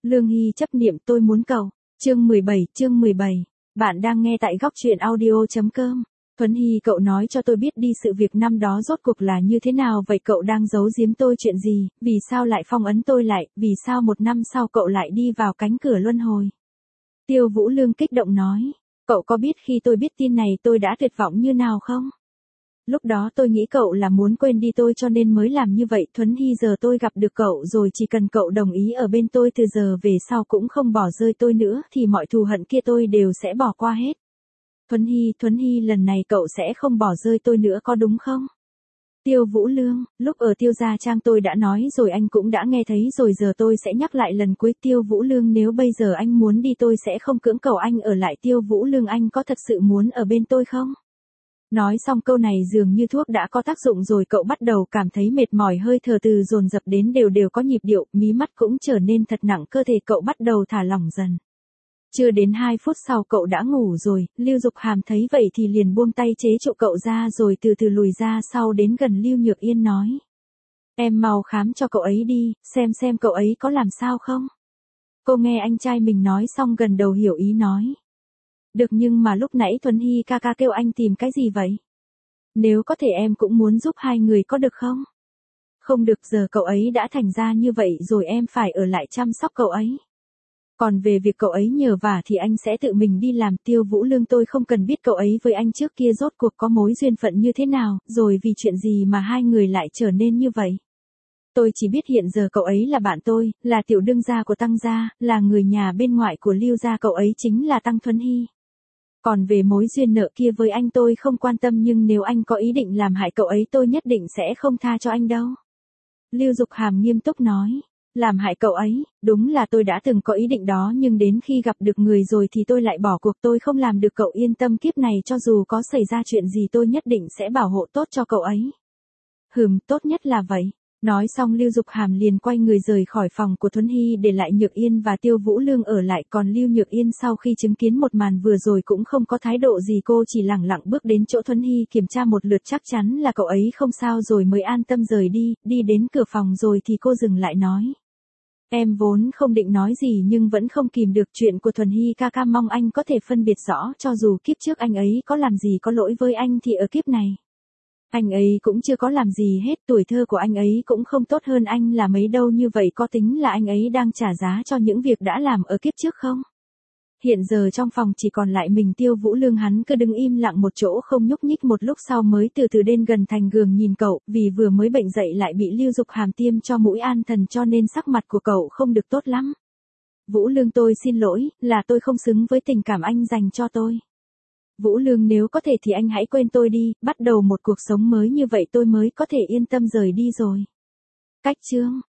Lương Hy chấp niệm tôi muốn cậu. Chương 17. Bạn đang nghe tại góc truyện audio.com. Thuấn Hy, cậu nói cho tôi biết đi sự việc năm đó rốt cuộc là như thế nào vậy, cậu đang giấu giếm tôi chuyện gì, vì sao lại phong ấn tôi lại, vì sao 1 năm sau cậu lại đi vào cánh cửa luân hồi. Tiêu Vũ Lương kích động nói, cậu có biết khi tôi biết tin này tôi đã tuyệt vọng như nào không? Lúc đó tôi nghĩ cậu là muốn quên đi tôi cho nên mới làm như vậy. Thuấn Hy, giờ tôi gặp được cậu rồi, chỉ cần cậu đồng ý ở bên tôi từ giờ về sau cũng không bỏ rơi tôi nữa thì mọi thù hận kia tôi đều sẽ bỏ qua hết. Thuấn Hy, lần này cậu sẽ không bỏ rơi tôi nữa có đúng không? Tiêu Vũ Lương, lúc ở Tiêu Gia Trang tôi đã nói rồi, anh cũng đã nghe thấy rồi, giờ tôi sẽ nhắc lại lần cuối. Tiêu Vũ Lương, nếu bây giờ anh muốn đi tôi sẽ không cưỡng cầu anh ở lại. Tiêu Vũ Lương, anh có thật sự muốn ở bên tôi không? Nói xong câu này dường như thuốc đã có tác dụng rồi, cậu bắt đầu cảm thấy mệt mỏi, hơi thở từ dồn dập đến đều có nhịp điệu, mí mắt cũng trở nên thật nặng, cơ thể cậu bắt đầu thả lỏng dần. Chưa đến 2 phút sau cậu đã ngủ rồi. Lưu Dục Hàm thấy vậy thì liền buông tay chế trụ cậu ra rồi từ từ lùi ra sau đến gần Lưu Nhược Yên nói. Em mau khám cho cậu ấy đi, xem cậu ấy có làm sao không. Cô nghe anh trai mình nói xong gần đầu hiểu ý nói. Được, nhưng mà lúc nãy Thuấn Hy ca ca kêu anh tìm cái gì vậy? Nếu có thể em cũng muốn giúp hai người có được không? Không được, giờ cậu ấy đã thành ra như vậy rồi, em phải ở lại chăm sóc cậu ấy. Còn về việc cậu ấy nhờ vả thì anh sẽ tự mình đi làm. Tiêu Vũ Lương, tôi không cần biết cậu ấy với anh trước kia rốt cuộc có mối duyên phận như thế nào, rồi vì chuyện gì mà hai người lại trở nên như vậy. Tôi chỉ biết hiện giờ cậu ấy là bạn tôi, là tiểu đương gia của Tăng gia, là người nhà bên ngoại của Lưu gia, cậu ấy chính là Tăng Thuấn Hy. Còn về mối duyên nợ kia với anh tôi không quan tâm, nhưng nếu anh có ý định làm hại cậu ấy tôi nhất định sẽ không tha cho anh đâu. Lưu Dục Hàm nghiêm túc nói. Làm hại cậu ấy, đúng là tôi đã từng có ý định đó, nhưng đến khi gặp được người rồi thì tôi lại bỏ cuộc, tôi không làm được. Cậu yên tâm, kiếp này cho dù có xảy ra chuyện gì tôi nhất định sẽ bảo hộ tốt cho cậu ấy. Tốt nhất là vậy. Nói xong Lưu Dục Hàm liền quay người rời khỏi phòng của Thuấn Hy, để lại Nhược Yên và Tiêu Vũ Lương ở lại. Còn Lưu Nhược Yên sau khi chứng kiến một màn vừa rồi cũng không có thái độ gì, cô chỉ lẳng lặng bước đến chỗ Thuấn Hy kiểm tra một lượt chắc chắn là cậu ấy không sao rồi mới an tâm rời đi. Đi đến cửa phòng rồi thì cô dừng lại nói. Em vốn không định nói gì nhưng vẫn không kìm được, chuyện của Thuần Hy ca ca mong anh có thể phân biệt rõ, cho dù kiếp trước anh ấy có làm gì có lỗi với anh thì ở kiếp này anh ấy cũng chưa có làm gì hết, tuổi thơ của anh ấy cũng không tốt hơn anh là mấy đâu, như vậy có tính là anh ấy đang trả giá cho những việc đã làm ở kiếp trước không? Hiện giờ trong phòng chỉ còn lại mình Tiêu Vũ Lương, hắn cứ đứng im lặng một chỗ không nhúc nhích, một lúc sau mới từ từ đến gần thành gường nhìn cậu, vì vừa mới bệnh dậy lại bị Lưu Dục Hàm tiêm cho mũi an thần cho nên sắc mặt của cậu không được tốt lắm. Vũ Lương, tôi xin lỗi, là tôi không xứng với tình cảm anh dành cho tôi. Vũ Lương, nếu có thể thì anh hãy quên tôi đi, bắt đầu một cuộc sống mới, như vậy tôi mới có thể yên tâm rời đi rồi. Cách chương